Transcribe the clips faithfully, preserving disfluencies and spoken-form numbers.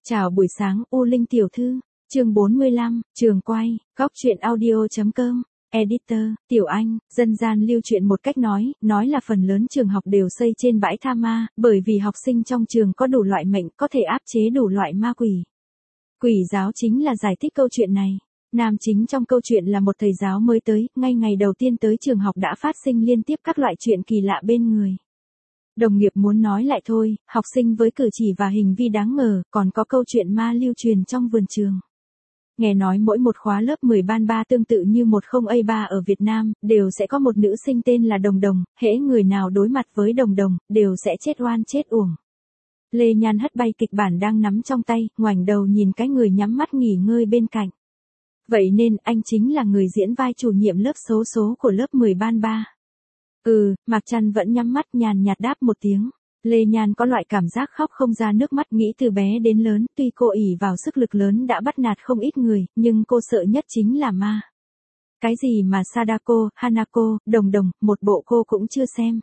Chào buổi sáng U Linh tiểu thư, chương bốn mươi lăm, trường quay, góc truyện audio.com, editor, Tiểu Anh, dân gian lưu truyền một cách nói, nói là phần lớn trường học đều xây trên bãi tha ma, bởi vì học sinh trong trường có đủ loại mệnh có thể áp chế đủ loại ma quỷ. Quỷ giáo chính là giải thích câu chuyện này. Nam chính trong câu chuyện là một thầy giáo mới tới, ngay ngày đầu tiên tới trường học đã phát sinh liên tiếp các loại chuyện kỳ lạ bên người. Đồng nghiệp muốn nói lại thôi, học sinh với cử chỉ và hình vi đáng ngờ, còn có câu chuyện ma lưu truyền trong vườn trường. Nghe nói mỗi một khóa lớp mười ban ba tương tự như một không A ba ở Việt Nam, đều sẽ có một nữ sinh tên là Đồng Đồng, hễ người nào đối mặt với Đồng Đồng, đều sẽ chết oan chết uổng. Lê Nhan hất bay kịch bản đang nắm trong tay, ngoảnh đầu nhìn cái người nhắm mắt nghỉ ngơi bên cạnh. Vậy nên anh chính là người diễn vai chủ nhiệm lớp xấu số của lớp mười ban ba. Ừ, Mạc Trăn vẫn nhắm mắt nhàn nhạt đáp một tiếng. Lê Nhan có loại cảm giác khóc không ra nước mắt, nghĩ từ bé đến lớn, tuy cô ỷ vào sức lực lớn đã bắt nạt không ít người, nhưng cô sợ nhất chính là ma. Cái gì mà Sadako, Hanako, Đồng Đồng, một bộ cô cũng chưa xem.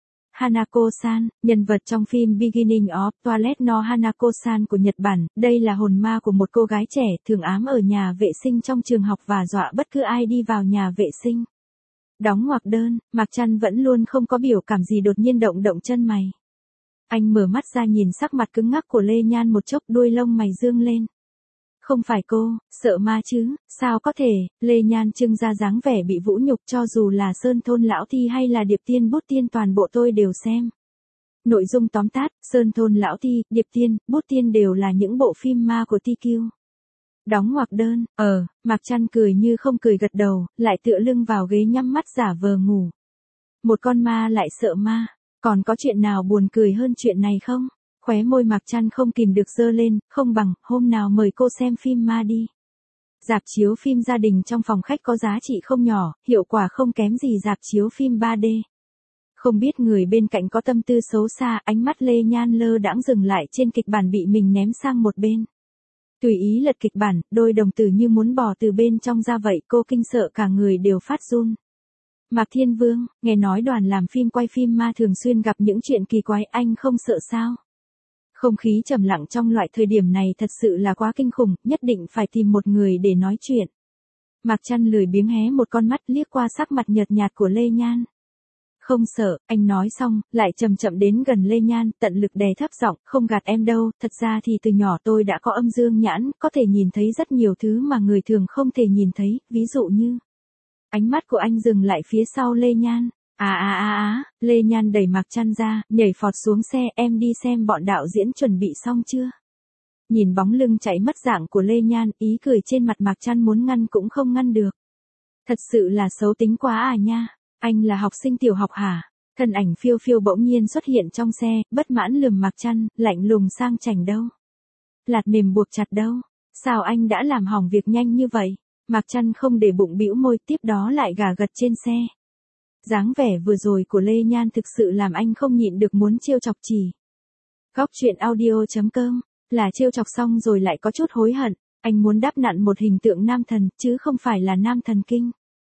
Hanako-san, nhân vật trong phim Beginning of Twilight no Hanako-san của Nhật Bản, đây là hồn ma của một cô gái trẻ, thường ám ở nhà vệ sinh trong trường học và dọa bất cứ ai đi vào nhà vệ sinh. Đóng ngoặc đơn, Mạc Trăn vẫn luôn không có biểu cảm gì, đột nhiên động động chân mày. Anh mở mắt ra nhìn sắc mặt cứng ngắc của Lê Nhan một chốc, đuôi lông mày dương lên. Không phải cô, sợ ma chứ, sao có thể, Lê Nhan trưng ra dáng vẻ bị vũ nhục, cho dù là Sơn Thôn Lão Thi hay là Điệp Tiên Bút Tiên toàn bộ tôi đều xem. Nội dung tóm tắt, Sơn Thôn Lão Thi, Điệp Tiên, Bút Tiên đều là những bộ phim ma của tê quy. Đóng ngoặc đơn, ờ, Mạc Trăn cười như không cười gật đầu, lại tựa lưng vào ghế nhắm mắt giả vờ ngủ. Một con ma lại sợ ma, còn có chuyện nào buồn cười hơn chuyện này không? Khóe môi Mạc Trăn không kìm được giơ lên, không bằng, hôm nào mời cô xem phim ma đi. Rạp chiếu phim gia đình trong phòng khách có giá trị không nhỏ, hiệu quả không kém gì rạp chiếu phim ba D. Không biết người bên cạnh có tâm tư xấu xa, ánh mắt Lê Nhan lơ đãng dừng lại trên kịch bản bị mình ném sang một bên. Tùy ý lật kịch bản, đôi đồng tử như muốn bò từ bên trong ra vậy, cô kinh sợ cả người đều phát run. Mạc Thiên Vương, nghe nói đoàn làm phim quay phim ma thường xuyên gặp những chuyện kỳ quái, anh không sợ sao? Không khí trầm lặng trong loại thời điểm này thật sự là quá kinh khủng, nhất định phải tìm một người để nói chuyện. Mạc Trăn lười biếng hé một con mắt liếc qua sắc mặt nhợt nhạt của Lê Nhan. Không sợ, anh nói xong, lại chậm chậm đến gần Lê Nhan, tận lực đè thấp giọng, không gạt em đâu, thật ra thì từ nhỏ tôi đã có âm dương nhãn, có thể nhìn thấy rất nhiều thứ mà người thường không thể nhìn thấy, ví dụ như... Ánh mắt của anh dừng lại phía sau Lê Nhan. À à à à, Lê Nhan đẩy Mạc Trăn ra, nhảy phọt xuống xe, em đi xem bọn đạo diễn chuẩn bị xong chưa? Nhìn bóng lưng chạy mất dạng của Lê Nhan, ý cười trên mặt Mạc Trăn muốn ngăn cũng không ngăn được. Thật sự là xấu tính quá à nha, anh là học sinh tiểu học hả? Thân ảnh phiêu phiêu bỗng nhiên xuất hiện trong xe, bất mãn lườm Mạc Trăn, lạnh lùng sang chảnh đâu? Lạt mềm buộc chặt đâu? Sao anh đã làm hỏng việc nhanh như vậy? Mạc Trăn không để bụng bĩu môi, tiếp đó lại gà gật trên xe. Dáng vẻ vừa rồi của Lê Nhan thực sự làm anh không nhịn được muốn trêu chọc chỉ. Góc truyện audio.com, là trêu chọc xong rồi lại có chút hối hận, anh muốn đắp nặn một hình tượng nam thần, chứ không phải là nam thần kinh.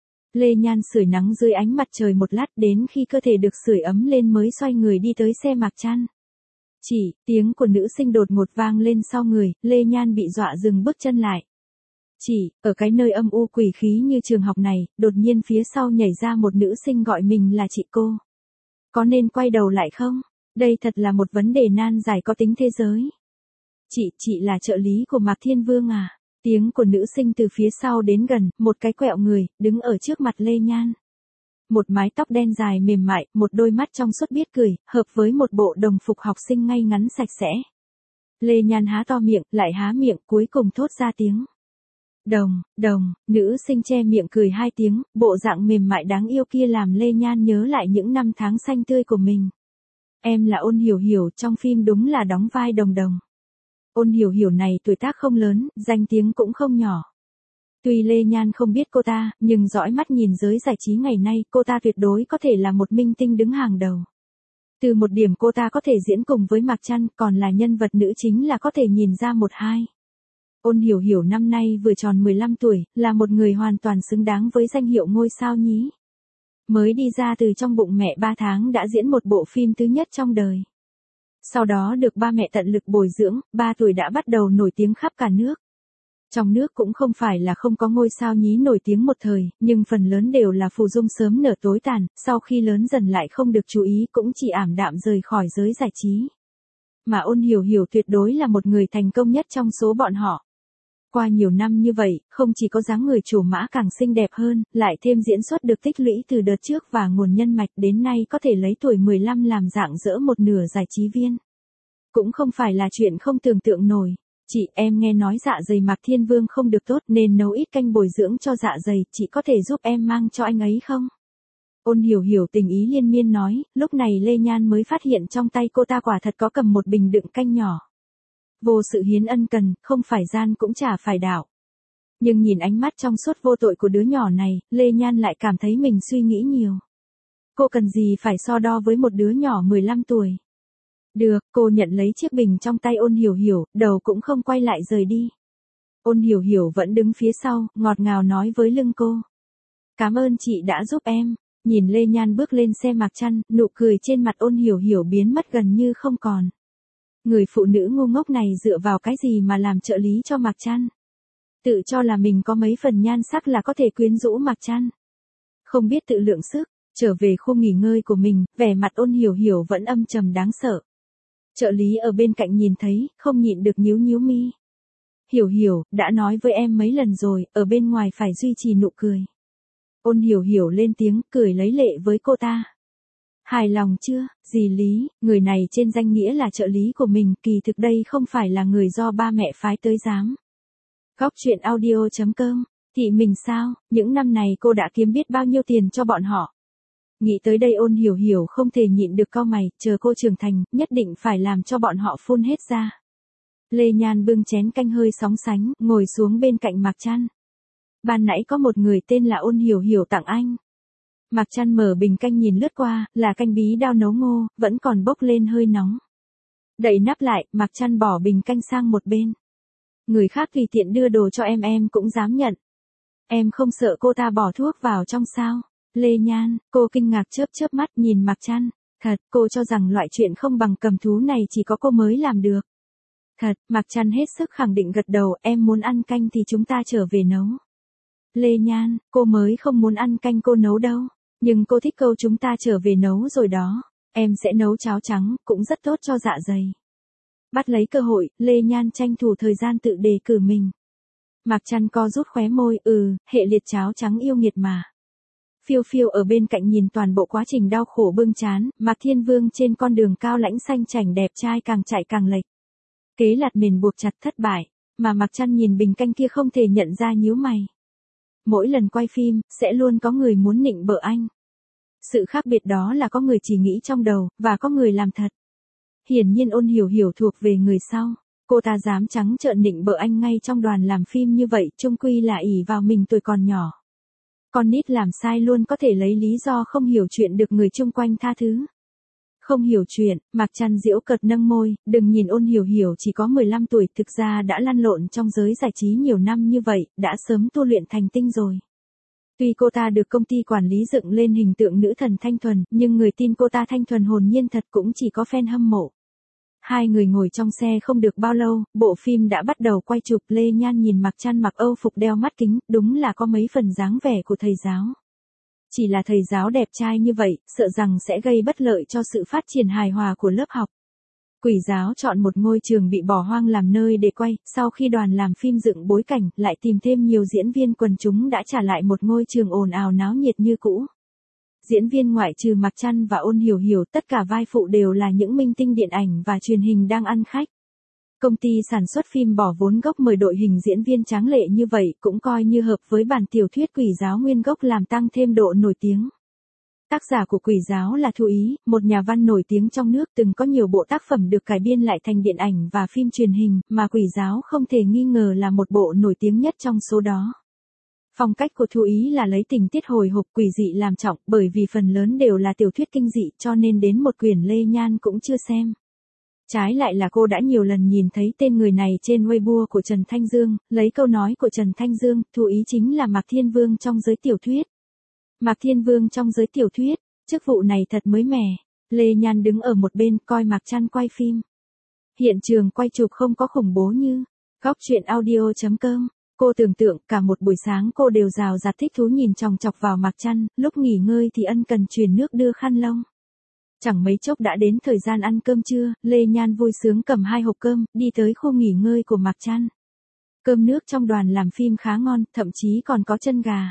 Lê Nhan sưởi nắng dưới ánh mặt trời một lát, đến khi cơ thể được sưởi ấm lên mới xoay người đi tới xe Mạc Trăn. Chỉ, tiếng của nữ sinh đột ngột vang lên sau người, Lê Nhan bị dọa dừng bước chân lại. Chỉ, ở cái nơi âm u quỷ khí như trường học này, đột nhiên phía sau nhảy ra một nữ sinh gọi mình là chị cô. Có nên quay đầu lại không? Đây thật là một vấn đề nan giải có tính thế giới. Chị, chị là trợ lý của Mạc Thiên Vương à? Tiếng của nữ sinh từ phía sau đến gần, một cái quẹo người, đứng ở trước mặt Lê Nhan. Một mái tóc đen dài mềm mại, một đôi mắt trong suốt biết cười, hợp với một bộ đồng phục học sinh ngay ngắn sạch sẽ. Lê Nhan há to miệng, lại há miệng, cuối cùng thốt ra tiếng. Đồng, đồng, nữ sinh che miệng cười hai tiếng, bộ dạng mềm mại đáng yêu kia làm Lê Nhan nhớ lại những năm tháng xanh tươi của mình. Em là Ôn Hiểu Hiểu, trong phim đúng là đóng vai Đồng Đồng. Ôn Hiểu Hiểu này tuổi tác không lớn, danh tiếng cũng không nhỏ. Tuy Lê Nhan không biết cô ta, nhưng dõi mắt nhìn giới giải trí ngày nay, cô ta tuyệt đối có thể là một minh tinh đứng hàng đầu. Từ một điểm cô ta có thể diễn cùng với Mạc Trăn, còn là nhân vật nữ chính là có thể nhìn ra một hai. Ôn Hiểu Hiểu năm nay vừa tròn mười lăm tuổi, là một người hoàn toàn xứng đáng với danh hiệu ngôi sao nhí. Mới đi ra từ trong bụng mẹ ba tháng đã diễn một bộ phim thứ nhất trong đời. Sau đó được ba mẹ tận lực bồi dưỡng, ba tuổi đã bắt đầu nổi tiếng khắp cả nước. Trong nước cũng không phải là không có ngôi sao nhí nổi tiếng một thời, nhưng phần lớn đều là phù dung sớm nở tối tàn, sau khi lớn dần lại không được chú ý cũng chỉ ảm đạm rời khỏi giới giải trí. Mà Ôn Hiểu Hiểu tuyệt đối là một người thành công nhất trong số bọn họ. Qua nhiều năm như vậy, không chỉ có dáng người trổ mã càng xinh đẹp hơn, lại thêm diễn xuất được tích lũy từ đợt trước và nguồn nhân mạch đến nay có thể lấy tuổi mười lăm làm rạng rỡ một nửa giải trí viên. Cũng không phải là chuyện không tưởng tượng nổi. Chị, em nghe nói dạ dày Mạc Thiên Vương không được tốt nên nấu ít canh bồi dưỡng cho dạ dày, chị có thể giúp em mang cho anh ấy không? Ôn Hiểu Hiểu tình ý liên miên nói, lúc này Lê Nhan mới phát hiện trong tay cô ta quả thật có cầm một bình đựng canh nhỏ. Vô sự hiến ân cần, không phải gian cũng chả phải đạo. Nhưng nhìn ánh mắt trong suốt vô tội của đứa nhỏ này, Lê Nhan lại cảm thấy mình suy nghĩ nhiều. Cô cần gì phải so đo với một đứa nhỏ mười lăm tuổi. Được, cô nhận lấy chiếc bình trong tay Ôn Hiểu Hiểu, đầu cũng không quay lại rời đi. Ôn Hiểu Hiểu vẫn đứng phía sau, ngọt ngào nói với lưng cô. Cảm ơn chị đã giúp em. Nhìn Lê Nhan bước lên xe Mạc Trăn, nụ cười trên mặt Ôn Hiểu Hiểu biến mất gần như không còn. Người phụ nữ ngu ngốc này dựa vào cái gì mà làm trợ lý cho Mạc Trăn? Tự cho là mình có mấy phần nhan sắc là có thể quyến rũ Mạc Trăn. Không biết tự lượng sức, trở về khu nghỉ ngơi của mình, vẻ mặt Ôn Hiểu Hiểu vẫn âm trầm đáng sợ. Trợ lý ở bên cạnh nhìn thấy, không nhịn được nhíu nhíu mi. Hiểu Hiểu, đã nói với em mấy lần rồi, ở bên ngoài phải duy trì nụ cười. Ôn Hiểu Hiểu lên tiếng, cười lấy lệ với cô ta. Hài lòng chưa, dì Lý, người này trên danh nghĩa là trợ lý của mình, kỳ thực đây không phải là người do ba mẹ phái tới giám. Góc truyện audio chấm com, thị mình sao, những năm này cô đã kiếm biết bao nhiêu tiền cho bọn họ. Nghĩ tới đây Ôn Hiểu Hiểu không thể nhịn được cau mày, chờ cô trưởng thành, nhất định phải làm cho bọn họ phun hết ra. Lê Nhan bưng chén canh hơi sóng sánh, ngồi xuống bên cạnh Mạc Trăn. Ban nãy có một người tên là Ôn Hiểu Hiểu tặng anh. Mạc Trăn mở bình canh nhìn lướt qua, là canh bí đao nấu ngô, vẫn còn bốc lên hơi nóng. Đậy nắp lại, Mạc Trăn bỏ bình canh sang một bên. Người khác tùy tiện đưa đồ cho em em cũng dám nhận. Em không sợ cô ta bỏ thuốc vào trong sao? Lê Nhan, cô kinh ngạc chớp chớp mắt nhìn Mạc Trăn. Thật, cô cho rằng loại chuyện không bằng cầm thú này chỉ có cô mới làm được. Thật, Mạc Trăn hết sức khẳng định gật đầu, em muốn ăn canh thì chúng ta trở về nấu. Lê Nhan, cô mới không muốn ăn canh cô nấu đâu. Nhưng cô thích câu chúng ta trở về nấu rồi đó. Em sẽ nấu cháo trắng, cũng rất tốt cho dạ dày. Bắt lấy cơ hội, Lê Nhan tranh thủ thời gian tự đề cử mình. Mạc Trăn co rút khóe môi, ừ, hệ liệt cháo trắng yêu nghiệt mà. Phiêu Phiêu ở bên cạnh nhìn toàn bộ quá trình đau khổ bưng chán, Mạc Thiên Vương trên con đường cao lãnh xanh chảnh đẹp trai càng chạy càng lệch. Kế lạt mền buộc chặt thất bại, mà Mạc Trăn nhìn bình canh kia không thể nhận ra nhíu mày. Mỗi lần quay phim, sẽ luôn có người muốn nịnh bợ anh. Sự khác biệt đó là có người chỉ nghĩ trong đầu, và có người làm thật. Hiển nhiên Ôn Hiểu Hiểu thuộc về người sau. Cô ta dám trắng trợn nịnh bợ anh ngay trong đoàn làm phim như vậy, chung quy là ỷ vào mình tuổi còn nhỏ. Con nít làm sai luôn có thể lấy lý do không hiểu chuyện được người chung quanh tha thứ. Không hiểu chuyện, Mạc Trăn giễu cợt nâng môi, đừng nhìn Ôn Hiểu Hiểu chỉ có mười lăm tuổi, thực ra đã lăn lộn trong giới giải trí nhiều năm như vậy, đã sớm tu luyện thành tinh rồi. Tuy cô ta được công ty quản lý dựng lên hình tượng nữ thần thanh thuần, nhưng người tin cô ta thanh thuần hồn nhiên thật cũng chỉ có fan hâm mộ. Hai người ngồi trong xe không được bao lâu, bộ phim đã bắt đầu quay chụp. Lê Nhan nhìn Mạc Trăn mặc Âu phục đeo mắt kính, đúng là có mấy phần dáng vẻ của thầy giáo. Chỉ là thầy giáo đẹp trai như vậy, sợ rằng sẽ gây bất lợi cho sự phát triển hài hòa của lớp học. Quỷ giáo chọn một ngôi trường bị bỏ hoang làm nơi để quay, sau khi đoàn làm phim dựng bối cảnh, lại tìm thêm nhiều diễn viên quần chúng đã trả lại một ngôi trường ồn ào náo nhiệt như cũ. Diễn viên ngoại trừ Mạc Trăn và Ôn Hiểu Hiểu, tất cả vai phụ đều là những minh tinh điện ảnh và truyền hình đang ăn khách. Công ty sản xuất phim bỏ vốn gốc mời đội hình diễn viên tráng lệ như vậy cũng coi như hợp với bản tiểu thuyết Quỷ giáo nguyên gốc làm tăng thêm độ nổi tiếng. Tác giả của Quỷ giáo là Thu Ý, một nhà văn nổi tiếng trong nước, từng có nhiều bộ tác phẩm được cải biên lại thành điện ảnh và phim truyền hình, mà Quỷ giáo không thể nghi ngờ là một bộ nổi tiếng nhất trong số đó. Phong cách của Thu Ý là lấy tình tiết hồi hộp quỷ dị làm trọng, bởi vì phần lớn đều là tiểu thuyết kinh dị cho nên đến một quyển Lê Nhan cũng chưa xem. Trái lại là cô đã nhiều lần nhìn thấy tên người này trên Weibo của Trần Thanh Dương, lấy câu nói của Trần Thanh Dương, Thu Ý chính là Mạc Thiên Vương trong giới tiểu thuyết. Mạc Thiên Vương trong giới tiểu thuyết, chức vụ này thật mới mẻ. Lê Nhan đứng ở một bên coi Mạc Trăn quay phim. Hiện trường quay chụp không có khủng bố như góc truyện audio chấm com. Cô tưởng tượng cả một buổi sáng cô đều rào rạt thích thú nhìn chòng chọc vào Mạc Trăn, lúc nghỉ ngơi thì ân cần truyền nước đưa khăn lông. Chẳng mấy chốc đã đến thời gian ăn cơm trưa, Lê Nhan vui sướng cầm hai hộp cơm, đi tới khu nghỉ ngơi của Mạc Trăn. Cơm nước trong đoàn làm phim khá ngon, thậm chí còn có chân gà.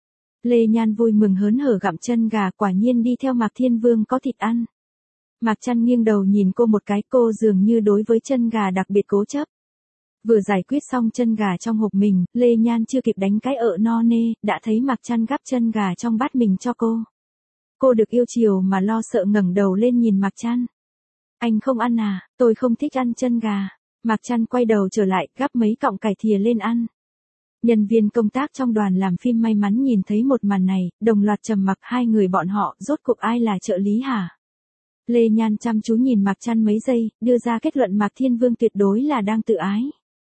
Lê Nhan vui mừng hớn hở gặm chân gà, quả nhiên đi theo Mạc Thiên Vương có thịt ăn. Mạc Trăn nghiêng đầu nhìn cô một cái, cô dường như đối với chân gà đặc biệt cố chấp. Vừa giải quyết xong chân gà trong hộp mình, Lê Nhan chưa kịp đánh cái ợ no nê, đã thấy Mạc Trăn gắp chân gà trong bát mình cho cô. Cô được yêu chiều mà lo sợ ngẩng đầu lên nhìn Mạc Trăn. Anh không ăn à, tôi không thích ăn chân gà. Mạc Trăn quay đầu trở lại, gắp mấy cọng cải thìa lên ăn. Nhân viên công tác trong đoàn làm phim may mắn nhìn thấy một màn này, đồng loạt trầm mặc, hai người bọn họ, rốt cuộc ai là trợ lý hả? Lê Nhan chăm chú nhìn Mạc Trăn mấy giây, đưa ra kết luận Mạc Thiên Vương tuyệt đối là đang tự ái.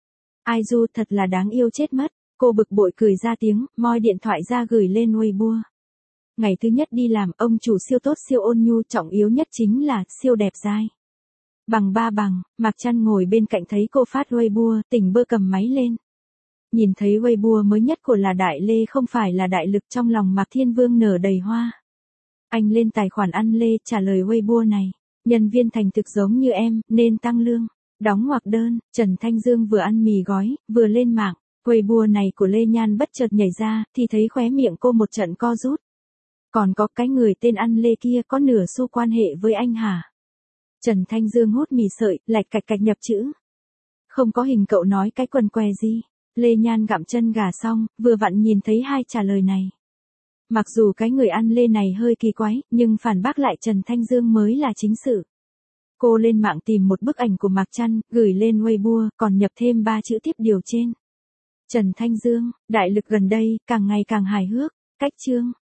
Ai du thật là đáng yêu chết mất, cô bực bội cười ra tiếng, moi điện thoại ra gửi lên Weibo. Ngày thứ nhất đi làm, ông chủ siêu tốt siêu ôn nhu, trọng yếu nhất chính là siêu đẹp dai. Bằng ba bằng, Mạc Trăn ngồi bên cạnh thấy cô phát Weibo, tỉnh bơ cầm máy lên. Nhìn thấy Weibo mới nhất của là Đại Lê không phải là đại lực, trong lòng Mạc Thiên Vương nở đầy hoa. Anh lên tài khoản ăn Lê, trả lời Weibo này. Nhân viên thành thực giống như em, nên tăng lương. Đóng ngoặc đơn, Trần Thanh Dương vừa ăn mì gói, vừa lên mạng. Weibo này của Lê Nhan bất chợt nhảy ra, thì thấy khóe miệng cô một trận co rút. Còn có cái người tên ăn Lê kia có nửa xu quan hệ với anh hả? Trần Thanh Dương hút mì sợi, lạch cạch cạch nhập chữ. Không có hình, cậu nói cái quần què gì? Lê Nhan gặm chân gà xong, vừa vặn nhìn thấy hai trả lời này. Mặc dù cái người ăn Lê này hơi kỳ quái, nhưng phản bác lại Trần Thanh Dương mới là chính sự. Cô lên mạng tìm một bức ảnh của Mạc Trăn, gửi lên Weibo, còn nhập thêm ba chữ tiếp điều trên. Trần Thanh Dương, đại lực gần đây, càng ngày càng hài hước, cách chương.